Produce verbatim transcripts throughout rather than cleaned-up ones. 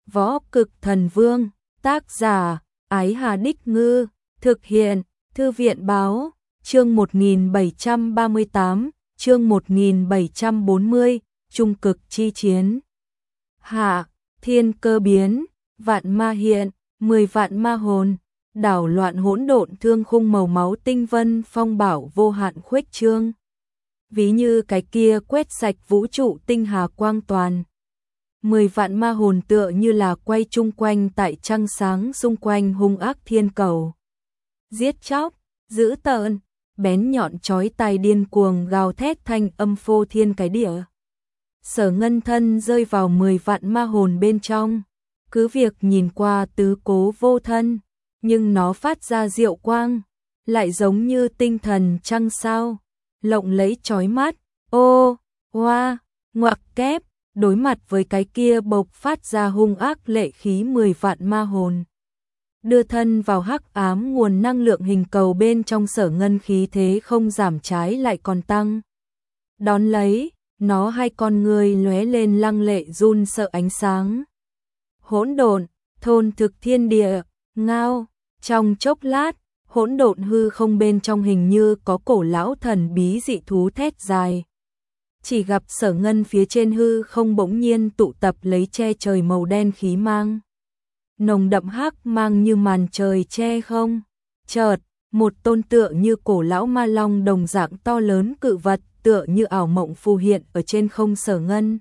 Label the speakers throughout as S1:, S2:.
S1: Võ Cực Thần Vương, tác giả, Ái Hà Đích Ngư, thực hiện, Thư viện Báo, chương một nghìn bảy trăm ba mươi tám, chương một nghìn bảy trăm bốn mươi, Trung Cực Chi Chiến. Hạ, thiên cơ biến, vạn ma hiện, mười vạn ma hồn, đảo loạn hỗn độn thương khung màu máu tinh vân phong bảo vô hạn khuếch trương. Ví như cái kia quét sạch vũ trụ tinh hà quang toàn. Mười vạn ma hồn tựa như là quay chung quanh tại trăng sáng xung quanh hung ác thiên cầu. Giết chóc, dữ tợn, bén nhọn chói tai điên cuồng gào thét thanh âm phô thiên cái địa. Sở Ngân thân rơi vào mười vạn ma hồn bên trong, cứ việc nhìn qua tứ cố vô thân, nhưng nó phát ra diệu quang, lại giống như tinh thần trăng sao, lộng lẫy chói mắt. Ô, hoa, ngoặc kép, đối mặt với cái kia bộc phát ra hung ác lệ khí mười vạn ma hồn. Đưa thân vào hắc ám nguồn năng lượng hình cầu bên trong Sở Ngân khí thế không giảm trái lại còn tăng. Đón lấy, nó hai con người lóe lên lăng lệ run sợ ánh sáng. Hỗn độn, thôn thực thiên địa, ngao, trong chốc lát, hỗn độn hư không bên trong hình như có cổ lão thần bí dị thú thét dài. Chỉ gặp Sở Ngân phía trên hư không bỗng nhiên tụ tập lấy che trời màu đen khí mang. Nồng đậm hắc mang như màn trời che không. Chợt, một tôn tựa như cổ lão ma long đồng dạng to lớn cự vật tựa như ảo mộng phù hiện ở trên không Sở Ngân.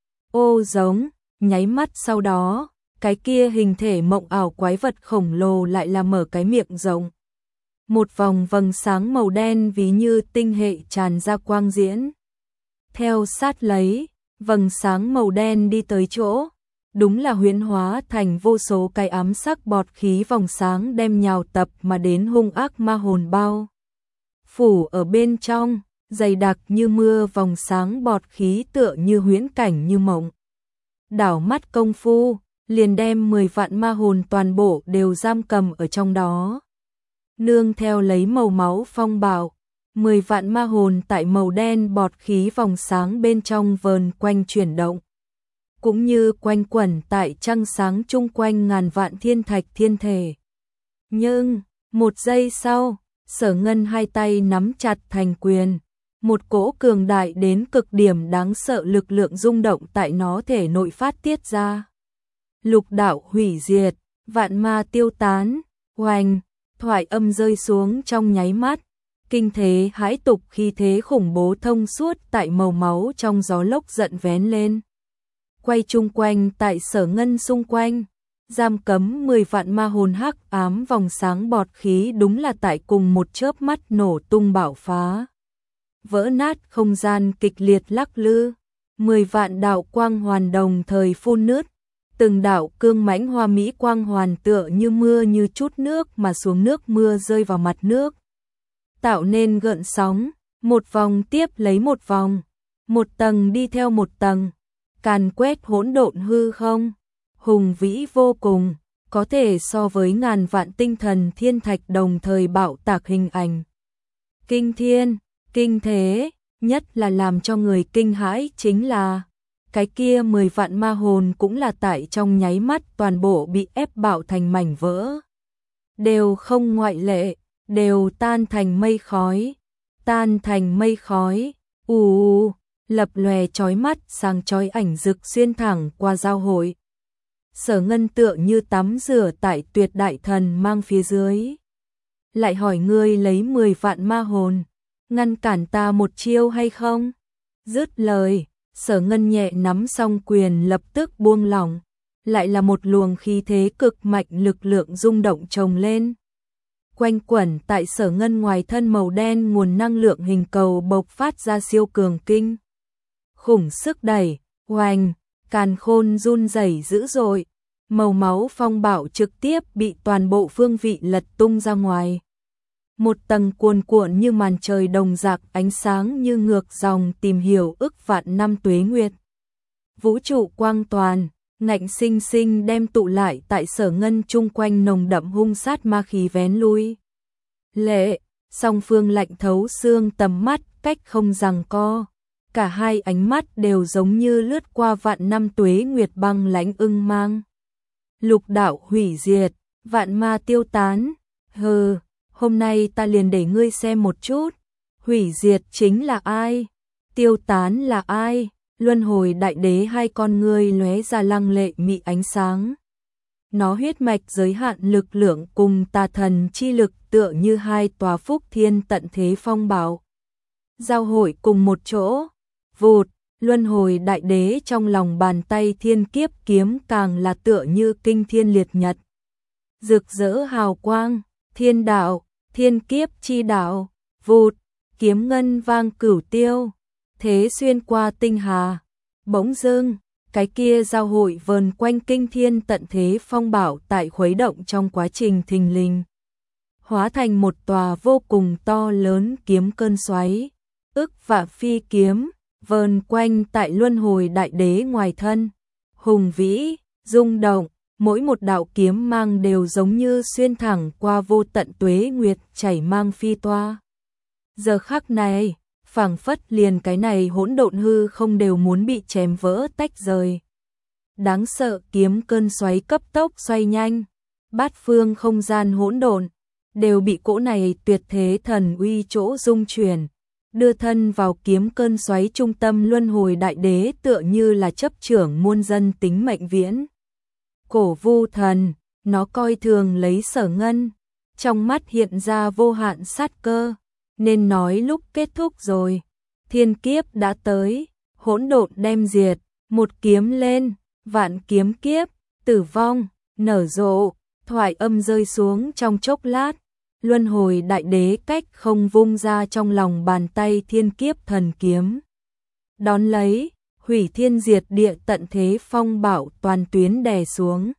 S1: Ô giống, nháy mắt sau đó, cái kia hình thể mộng ảo quái vật khổng lồ lại là mở cái miệng rộng. Một vòng vầng sáng màu đen ví như tinh hệ tràn ra quang diễn. Theo sát lấy, vầng sáng màu đen đi tới chỗ, đúng là huyễn hóa thành vô số cái ám sắc bọt khí vòng sáng đem nhào tập mà đến hung ác ma hồn bao. Phủ ở bên trong, dày đặc như mưa vòng sáng bọt khí tựa như huyễn cảnh như mộng. Đảo mắt công phu, liền đem mười vạn ma hồn toàn bộ đều giam cầm ở trong đó. Nương theo lấy màu máu phong bạo, mười vạn ma hồn tại màu đen bọt khí vòng sáng bên trong vờn quanh chuyển động. Cũng như quanh quẩn tại trăng sáng chung quanh ngàn vạn thiên thạch thiên thể. Nhưng, một giây sau, Sở Ngân hai tay nắm chặt thành quyền. Một cỗ cường đại đến cực điểm đáng sợ lực lượng rung động tại nó thể nội phát tiết ra. Lục đạo hủy diệt, vạn ma tiêu tán, oanh, thoại âm rơi xuống trong nháy mắt. Kinh thế hãi tục khi thế khủng bố thông suốt tại màu máu trong gió lốc giận vén lên. Quay chung quanh tại Sở Ngân xung quanh, giam cấm mười vạn ma hồn hắc ám vòng sáng bọt khí đúng là tại cùng một chớp mắt nổ tung bạo phá. Vỡ nát không gian kịch liệt lắc lư, mười vạn đạo quang hoàn đồng thời phun nứt, từng đạo cương mãnh hoa mỹ quang hoàn tựa như mưa như chút nước mà xuống nước mưa rơi vào mặt nước. Tạo nên gợn sóng, một vòng tiếp lấy một vòng, một tầng đi theo một tầng, càn quét hỗn độn hư không, hùng vĩ vô cùng, có thể so với ngàn vạn tinh thần thiên thạch đồng thời bạo tạc hình ảnh. Kinh thiên, kinh thế, nhất là làm cho người kinh hãi chính là, cái kia mười vạn ma hồn cũng là tại trong nháy mắt toàn bộ bị ép bạo thành mảnh vỡ. Đều không ngoại lệ, đều tan thành mây khói, tan thành mây khói, ù ù, lập lòe chói mắt sáng chói ảnh rực xuyên thẳng qua giao hội. Sở Ngân tựa như tắm rửa tại tuyệt đại thần mang phía dưới. Lại hỏi ngươi lấy mười vạn ma hồn, ngăn cản ta một chiêu hay không? Dứt lời, Sở Ngân nhẹ nắm xong quyền lập tức buông lỏng, lại là một luồng khí thế cực mạnh lực lượng rung động chồng lên. Quanh quẩn tại Sở Ngân ngoài thân màu đen nguồn năng lượng hình cầu bộc phát ra siêu cường kinh. Khủng sức đẩy, oanh, càn khôn run rẩy dữ dội, màu máu phong bạo trực tiếp bị toàn bộ phương vị lật tung ra ngoài. Một tầng cuồn cuộn như màn trời đồng dạng ánh sáng như ngược dòng tìm hiểu ức vạn năm tuế nguyệt. Vũ trụ quang toàn, ngạnh sinh sinh đem tụ lại tại Sở Ngân chung quanh nồng đậm hung sát ma khí vén lui. Lệ, song phương lạnh thấu xương tầm mắt cách không giằng co. Cả hai ánh mắt đều giống như lướt qua vạn năm tuế nguyệt băng lãnh ưng mang. lục đạo hủy diệt, vạn ma tiêu tán. Hừ, hôm nay ta liền để ngươi xem một chút, hủy diệt chính là ai, tiêu tán là ai. Luân hồi đại đế hai con ngươi lóe ra lăng lệ mị ánh sáng. Nó huyết mạch giới hạn lực lượng cùng tà thần chi lực tựa như hai tòa phúc thiên tận thế phong bảo. Giao hội cùng một chỗ, vụt, luân hồi đại đế trong lòng bàn tay thiên kiếp kiếm càng là tựa như kinh thiên liệt nhật. Rực rỡ hào quang, thiên đạo, thiên kiếp chi đạo, vụt, kiếm ngân vang cửu tiêu, thế xuyên qua tinh hà. Bỗng dưng, cái kia giao hội vờn quanh kinh thiên tận thế phong bảo tại khuấy động trong quá trình thình lình, hóa thành một tòa vô cùng to lớn kiếm cơn xoáy, ức vạn phi kiếm, vờn quanh tại luân hồi đại đế ngoài thân, hùng vĩ, rung động, mỗi một đạo kiếm mang đều giống như xuyên thẳng qua vô tận tuế nguyệt chảy mang phi toa. Giờ khắc này, phảng phất liền cái này hỗn độn hư không đều muốn bị chém vỡ tách rời. Đáng sợ kiếm cơn xoáy cấp tốc xoay nhanh, bát phương không gian hỗn độn đều bị cỗ này tuyệt thế thần uy chỗ dung chuyển, đưa thân vào kiếm cơn xoáy trung tâm luân hồi đại đế tựa như là chấp trưởng muôn dân tính mệnh viễn. Cổ vu thần, nó coi thường lấy Sở Ngân, trong mắt hiện ra vô hạn sát cơ, nên nói lúc kết thúc rồi, thiên kiếp đã tới, hỗn độn đem diệt, một kiếm lên, vạn kiếm kiếp, tử vong, nở rộ, thoại âm rơi xuống trong chốc lát, luân hồi đại đế cách không vung ra trong lòng bàn tay thiên kiếp thần kiếm. Đón lấy, hủy thiên diệt địa tận thế phong bảo toàn tuyến đè xuống.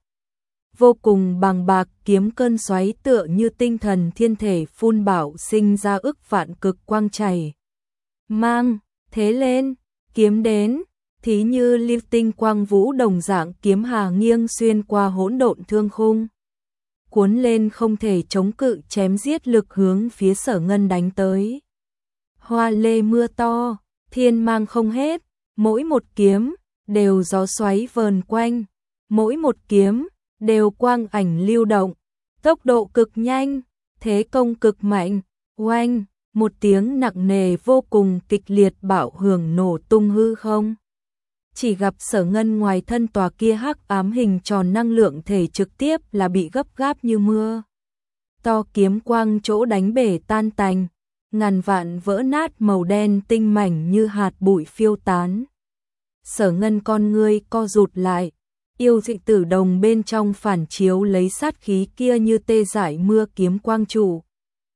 S1: Vô cùng bằng bạc kiếm cơn xoáy tựa như tinh thần thiên thể phun bảo sinh ra ức vạn cực quang chảy. Mang, thế lên, kiếm đến, thí như lưu tinh quang vũ đồng dạng kiếm hà nghiêng xuyên qua hỗn độn thương khung. Cuốn lên không thể chống cự chém giết lực hướng phía Sở Ngân đánh tới. Hoa lê mưa to, thiên mang không hết, mỗi một kiếm đều gió xoáy vờn quanh, mỗi một kiếm đều quang ảnh lưu động, tốc độ cực nhanh, thế công cực mạnh, oanh, một tiếng nặng nề vô cùng kịch liệt bạo hưởng nổ tung hư không. Chỉ gặp Sở Ngân ngoài thân tòa kia hắc ám hình tròn năng lượng thể trực tiếp là bị gấp gáp như mưa. To kiếm quang chỗ đánh bể tan tành, ngàn vạn vỡ nát màu đen tinh mảnh như hạt bụi phiêu tán. Sở Ngân con ngươi co rụt lại, yêu dị tử đồng bên trong phản chiếu lấy sát khí kia như tê giải mưa kiếm quang chủ.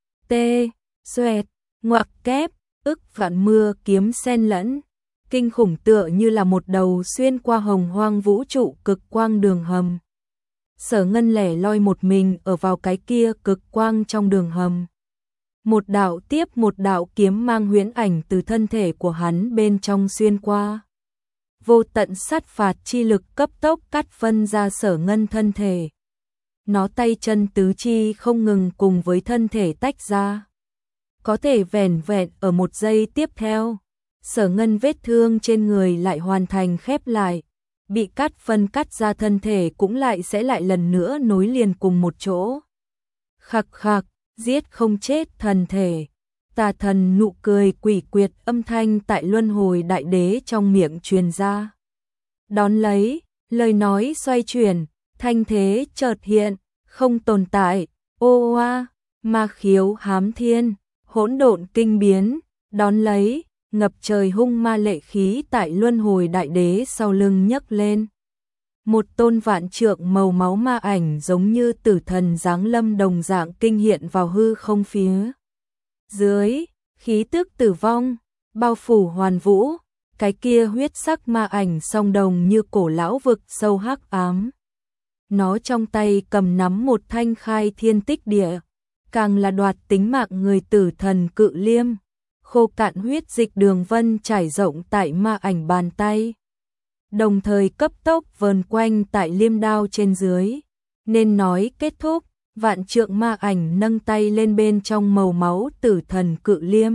S1: Tê, xoẹt, ngoặc kép, ức vạn mưa kiếm xen lẫn, kinh khủng tựa như là một đầu xuyên qua hồng hoang vũ trụ cực quang đường hầm. Sở Ngân lẻ loi một mình ở vào cái kia cực quang trong đường hầm. Một đạo tiếp một đạo kiếm mang huyễn ảnh từ thân thể của hắn bên trong xuyên qua. Vô tận sát phạt chi lực cấp tốc cắt phân ra Sở Ngân thân thể. Nó tay chân tứ chi không ngừng cùng với thân thể tách ra. Có thể vẻn vẹn ở một giây tiếp theo, Sở Ngân vết thương trên người lại hoàn thành khép lại, bị cắt phân cắt ra thân thể cũng lại sẽ lại lần nữa nối liền cùng một chỗ. Khặc khặc, giết không chết thần thể. Tà thần nụ cười quỷ quyệt âm thanh tại luân hồi đại đế trong miệng truyền ra. Đón lấy, lời nói xoay chuyển, thanh thế chợt hiện, không tồn tại, ô oa, ma khiếu hám thiên, hỗn độn kinh biến, đón lấy, ngập trời hung ma lệ khí tại luân hồi đại đế sau lưng nhấc lên. Một tôn vạn trượng màu máu ma ảnh giống như tử thần giáng lâm đồng dạng kinh hiện vào hư không phía dưới, khí tức tử vong, bao phủ hoàn vũ, cái kia huyết sắc ma ảnh song đồng như cổ lão vực sâu hắc ám. Nó trong tay cầm nắm một thanh khai thiên tích địa, càng là đoạt tính mạng người tử thần cự liêm, khô cạn huyết dịch đường vân trải rộng tại ma ảnh bàn tay. Đồng thời cấp tốc vờn quanh tại liêm đao trên dưới, nên nói kết thúc. Vạn trượng ma ảnh nâng tay lên bên trong màu máu tử thần cự liêm.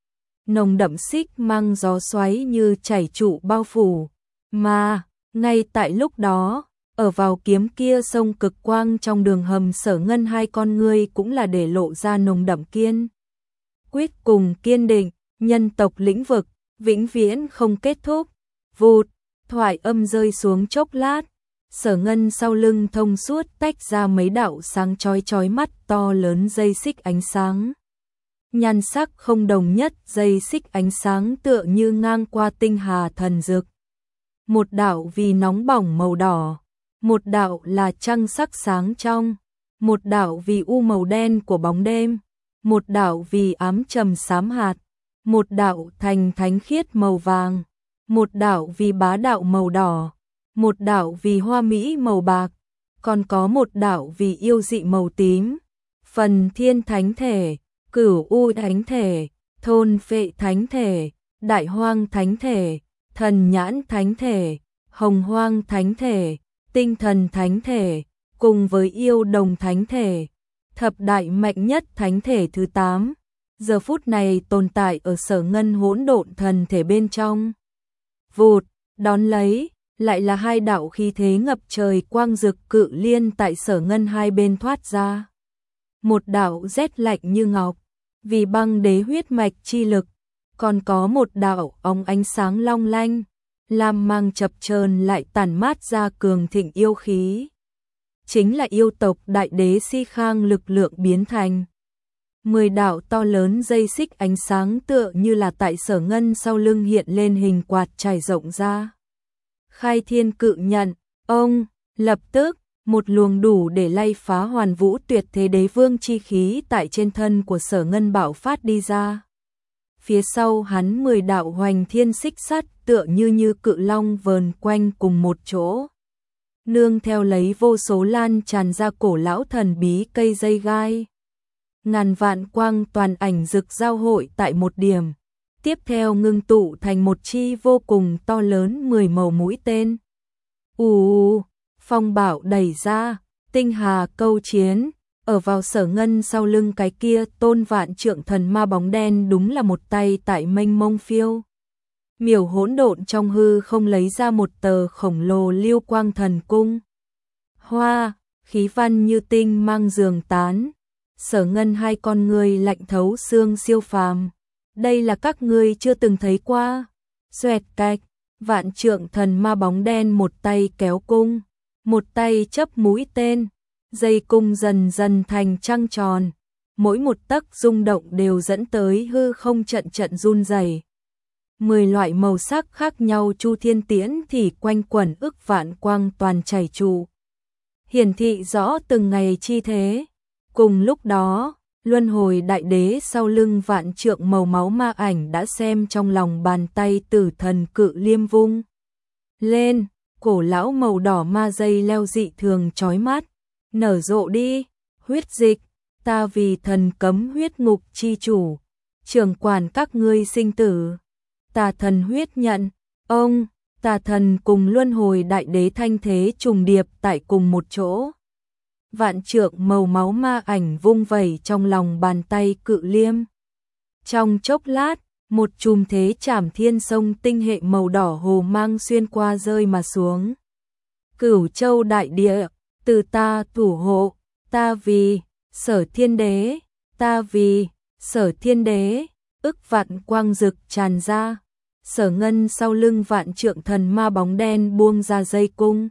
S1: Nồng đậm xích mang gió xoáy như chảy trụ bao phủ. Mà, ngay tại lúc đó, Ở vào kiếm kia sông cực quang trong đường hầm Sở Ngân hai con ngươi cũng là để lộ ra nồng đậm kiên quyết cùng kiên định, nhân tộc lĩnh vực, vĩnh viễn không kết thúc. Vụt, thoại âm rơi xuống chốc lát, Sở Ngân sau lưng thông suốt tách ra mấy đạo sáng chói chói mắt to lớn dây xích ánh sáng. Nhan sắc không đồng nhất, dây xích ánh sáng tựa như ngang qua tinh hà thần dực. Một đạo vì nóng bỏng màu đỏ, một đạo là trăng sắc sáng trong, một đạo vì u màu đen của bóng đêm, một đạo vì ám trầm xám hạt, một đạo thành thánh khiết màu vàng, một đạo vì bá đạo màu đỏ, một đạo vì hoa mỹ màu bạc, còn có một đạo vì yêu dị màu tím. Phần thiên thánh thể, cửu u thánh thể, thôn phệ thánh thể, đại hoang thánh thể, thần nhãn thánh thể, hồng hoang thánh thể, tinh thần thánh thể, cùng với yêu đồng thánh thể, thập đại mạnh nhất thánh thể thứ tám, giờ phút này tồn tại ở Sở Ngân hỗn độn thần thể bên trong. Vụt, đón lấy, lại là hai đạo khí thế ngập trời quang dực cự liên tại Sở Ngân hai bên thoát ra. Một đạo rét lạnh như ngọc, vì băng đế huyết mạch chi lực, còn có một đạo óng ánh sáng long lanh, lam mang chập chờn lại tản mát ra cường thịnh yêu khí. Chính là yêu tộc đại đế Si Khang lực lượng biến thành. Mười đạo to lớn dây xích ánh sáng tựa như là tại Sở Ngân sau lưng hiện lên hình quạt trải rộng ra. Khai thiên cự nhận, ông, lập tức, một luồng đủ để lay phá hoàn vũ tuyệt thế đế vương chi khí tại trên thân của Sở Ngân bạo phát đi ra. Phía sau hắn mười đạo hoành thiên xích sắt tựa như như cự long vờn quanh cùng một chỗ. Nương theo lấy vô số lan tràn ra cổ lão thần bí cây dây gai. Ngàn vạn quang toàn ảnh rực giao hội tại một điểm. Tiếp theo ngưng tụ thành một chi vô cùng to lớn mười màu mũi tên. Ù, phong bảo đẩy ra, tinh hà câu chiến, ở vào Sở Ngân sau lưng cái kia tôn vạn trượng thần ma bóng đen đúng là một tay tại mênh mông phiêu. Miểu hỗn độn trong hư không lấy ra một tờ khổng lồ lưu quang thần cung. Hoa, khí văn như tinh mang giường tán. Sở Ngân hai con người lạnh thấu xương siêu phàm. Đây là các ngươi chưa từng thấy qua. Xoẹt cạch, vạn trượng thần ma bóng đen một tay kéo cung, một tay chấp mũi tên, dây cung dần dần thành trăng tròn, mỗi một tấc rung động đều dẫn tới hư không trận trận run rẩy. Mười loại màu sắc khác nhau chu thiên tiễn thì quanh quẩn ức vạn quang toàn chảy trụ, hiển thị rõ từng ngày chi thế. Cùng lúc đó, luân hồi đại đế sau lưng vạn trượng màu máu ma ảnh đã xem trong lòng bàn tay tử thần cự liêm vung lên, cổ lão màu đỏ ma dây leo dị thường chói mắt, nở rộ đi, huyết dịch, ta vì thần cấm huyết ngục chi chủ, trưởng quản các ngươi sinh tử, tà thần huyết nhận, ông, tà thần cùng luân hồi đại đế thanh thế trùng điệp tại cùng một chỗ. Vạn trượng màu máu ma ảnh vung vẩy trong lòng bàn tay cự liêm. Trong chốc lát, một chùm thế trảm thiên sông tinh hệ màu đỏ hồ mang xuyên qua rơi mà xuống. Cửu châu đại địa, từ ta thủ hộ, ta vì, Sở Thiên Đế, ta vì, Sở Thiên Đế, ức vạn quang rực tràn ra. Sở Ngân sau lưng vạn trượng thần ma bóng đen buông ra dây cung.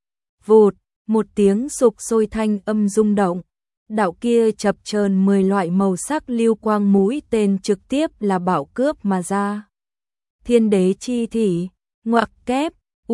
S1: Vụt, một tiếng sục sôi thanh âm rung động. Đạo kia chập chờn mười loại màu sắc lưu quang mũi tên trực tiếp là bảo cướp mà ra. Thiên đế chi thỉ, ngoặc kép,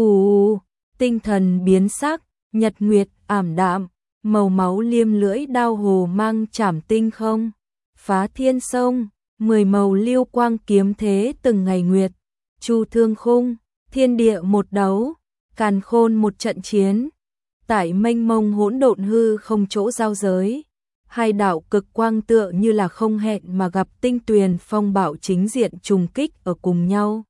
S1: ù, tinh thần biến sắc, nhật nguyệt ảm đạm, màu máu liêm lưỡi đao hồ mang chảm tinh không, phá thiên sông, mười màu lưu quang kiếm thế từng ngày nguyệt, chu thương khung, thiên địa một đấu, càn khôn một trận chiến. Tại mênh mông hỗn độn hư không chỗ giao giới, hai đạo cực quang tựa như là không hẹn mà gặp tinh tuyền phong bạo chính diện trùng kích ở cùng nhau.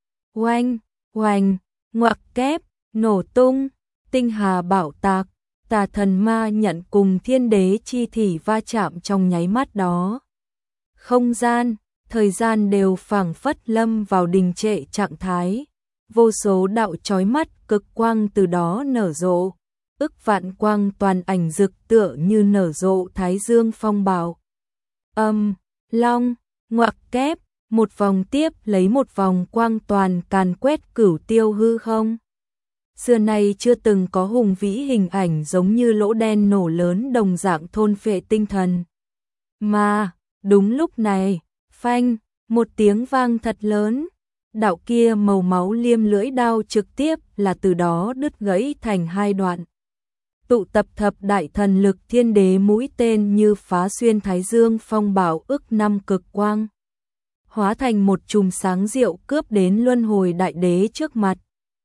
S1: Oanh, oanh, ngoặc kép, nổ tung, tinh hà bảo tạc, tà thần ma nhận cùng thiên đế chi thỉ va chạm trong nháy mắt đó. Không gian, thời gian đều phảng phất lâm vào đình trệ trạng thái, vô số đạo chói mắt cực quang từ đó nở rộ. ức vạn quang toàn ảnh rực tựa như nở rộ thái dương phong bạo. Âm, long, ngoặc kép, một vòng tiếp lấy một vòng quang toàn càn quét cửu tiêu hư không. Xưa nay chưa từng có hùng vĩ hình ảnh giống như lỗ đen nổ lớn đồng dạng thôn phệ tinh thần. Mà, đúng lúc này, phanh, một tiếng vang thật lớn, đạo kia màu máu liêm lưỡi đao trực tiếp là từ đó đứt gãy thành hai đoạn. Tụ tập thập đại thần lực thiên đế mũi tên như phá xuyên thái dương phong bảo ức năm cực quang. Hóa thành một chùm sáng diệu cướp đến luân hồi đại đế trước mặt.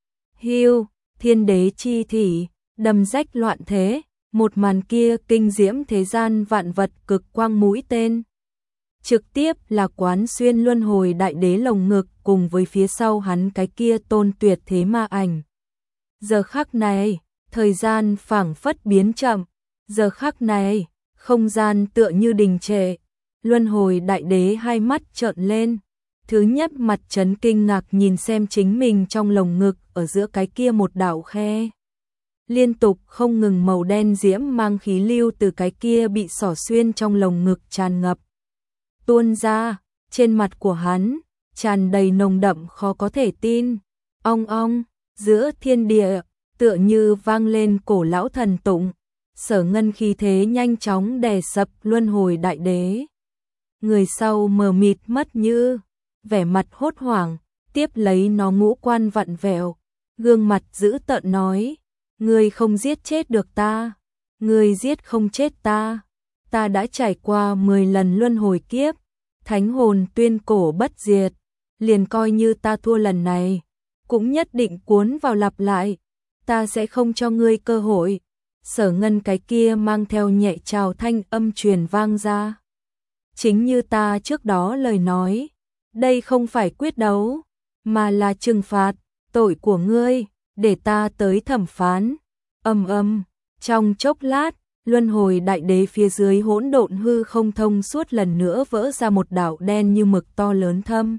S1: Hiu, thiên đế chi thỉ, đâm rách loạn thế, một màn kia kinh diễm thế gian vạn vật cực quang mũi tên. Trực tiếp là quán xuyên luân hồi đại đế lồng ngực cùng với phía sau hắn cái kia tôn tuyệt thế ma ảnh. Giờ khắc này, thời gian phảng phất biến chậm, giờ khắc này, không gian tựa như đình trệ. Luân hồi đại đế hai mắt trợn lên, thứ nhất mặt chấn kinh ngạc nhìn xem chính mình trong lồng ngực ở giữa cái kia một đạo khe. Liên tục không ngừng màu đen diễm mang khí lưu từ cái kia bị xỏ xuyên trong lồng ngực tràn ngập. Tuôn ra, trên mặt của hắn, tràn đầy nồng đậm khó có thể tin. Ong ong, giữa thiên địa, tựa như vang lên cổ lão thần tụng. Sở Ngân khí thế nhanh chóng đè sập luân hồi đại đế. Người sau mờ mịt mất như, vẻ mặt hốt hoảng, tiếp lấy nó ngũ quan vặn vẹo, gương mặt dữ tợn nói, ngươi không giết chết được ta, ngươi giết không chết ta, ta đã trải qua mười lần luân hồi kiếp, thánh hồn tuyên cổ bất diệt, liền coi như ta thua lần này, cũng nhất định cuốn vào lặp lại, ta sẽ không cho ngươi cơ hội. Sở Ngân cái kia mang theo nhẹ trào thanh âm truyền vang ra. Chính như ta trước đó lời nói, đây không phải quyết đấu, mà là trừng phạt, tội của ngươi, để ta tới thẩm phán. Âm âm, trong chốc lát, luân hồi đại đế phía dưới hỗn độn hư không thông suốt lần nữa vỡ ra một đảo đen như mực to lớn thâm.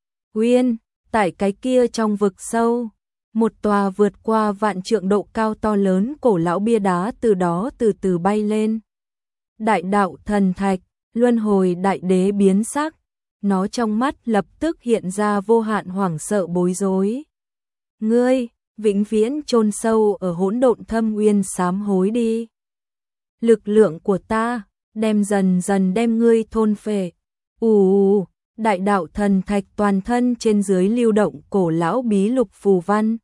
S1: Uyên, tại cái kia trong vực sâu, một tòa vượt qua vạn trượng độ cao to lớn cổ lão bia đá từ đó từ từ bay lên. Đại đạo thần thạch, luân hồi đại đế biến sắc, nó trong mắt lập tức hiện ra vô hạn hoảng sợ bối rối. Ngươi, vĩnh viễn chôn sâu ở hỗn độn thâm uyên sám hối đi. Lực lượng của ta, đem dần dần đem ngươi thôn phệ. Ù, đại đạo thần thạch toàn thân trên dưới lưu động cổ lão bí lục phù văn.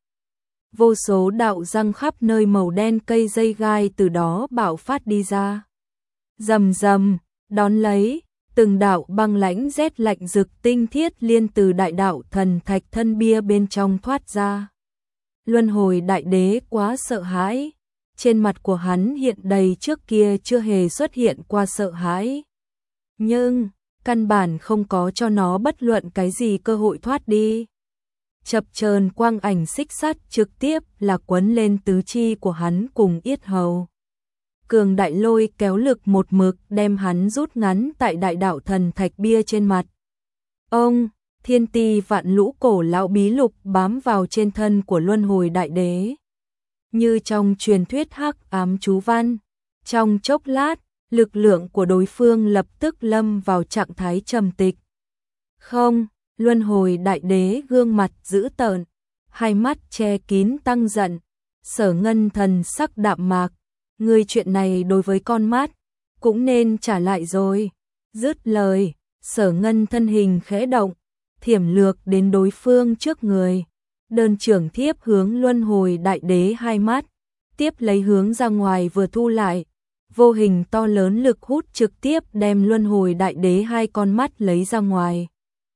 S1: Vô số đạo răng khắp nơi màu đen cây dây gai từ đó bạo phát đi ra. Rầm rầm, đón lấy, từng đạo băng lãnh rét lạnh rực tinh thiết liên từ đại đạo thần thạch thân bia bên trong thoát ra. Luân hồi đại đế quá sợ hãi, trên mặt của hắn hiện đầy trước kia chưa hề xuất hiện qua sợ hãi. Nhưng, căn bản không có cho nó bất luận cái gì cơ hội thoát đi. Chập chờn quang ảnh xích sắt trực tiếp là quấn lên tứ chi của hắn cùng yết hầu. Cường đại lôi kéo lực một mực đem hắn rút ngắn tại đại đạo thần thạch bia trên mặt. Ông, thiên ti vạn lũ cổ lão bí lục bám vào trên thân của luân hồi đại đế. Như trong truyền thuyết hắc ám chú văn, trong chốc lát, lực lượng của đối phương lập tức lâm vào trạng thái trầm tịch. Không, luân hồi đại đế gương mặt dữ tợn, hai mắt che kín tăng giận, Sở Ngân thần sắc đạm mạc, ngươi chuyện này đối với con mắt, cũng nên trả lại rồi. Dứt lời, Sở Ngân thân hình khẽ động, thiểm lược đến đối phương trước người, đơn trưởng thiếp hướng luân hồi đại đế hai mắt, tiếp lấy hướng ra ngoài vừa thu lại, vô hình to lớn lực hút trực tiếp đem luân hồi đại đế hai con mắt lấy ra ngoài.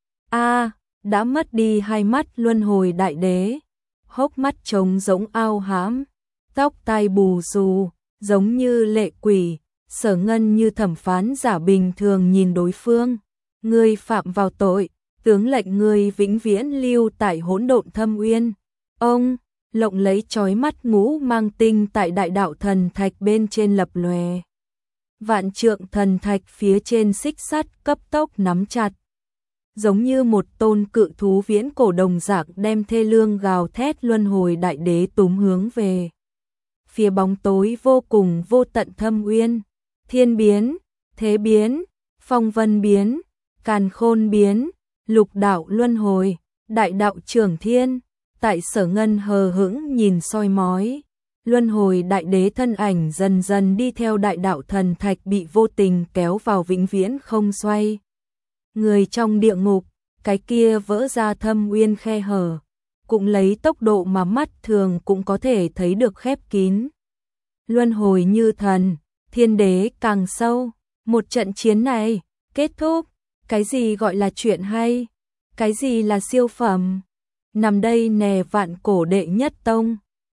S1: A, đã mất đi hai mắt luân hồi đại đế, hốc mắt trống rỗng ao hãm, tóc tai bù xù, giống như lệ quỷ. Sở Ngân như thẩm phán giả bình thường nhìn đối phương, ngươi phạm vào tội, tướng lệnh ngươi vĩnh viễn lưu tại hỗn độn thâm uyên. Ông, lộng lấy chói mắt ngũ mang tinh tại đại đạo thần thạch bên trên lập lòe. Vạn trượng thần thạch phía trên xích sắt cấp tốc nắm chặt, giống như một tôn cự thú viễn cổ đồng dạng đem thê lương gào thét luân hồi đại đế túm hướng về phía bóng tối vô cùng vô tận thâm uyên, thiên biến, thế biến, phong vân biến, càn khôn biến, lục đạo luân hồi, đại đạo trưởng thiên, tại Sở Ngân hờ hững nhìn soi mói. Luân hồi đại đế thân ảnh dần dần đi theo đại đạo thần thạch bị vô tình kéo vào vĩnh viễn không xoay. Người trong địa ngục, cái kia vỡ ra thâm uyên khe hở, cũng lấy tốc độ mà mắt thường cũng có thể thấy được khép kín. Luân hồi như thần, thiên đế càng sâu, một trận chiến này, kết thúc, cái gì gọi là chuyện hay, cái gì là siêu phẩm, nằm đây nè vạn cổ đệ nhất tông.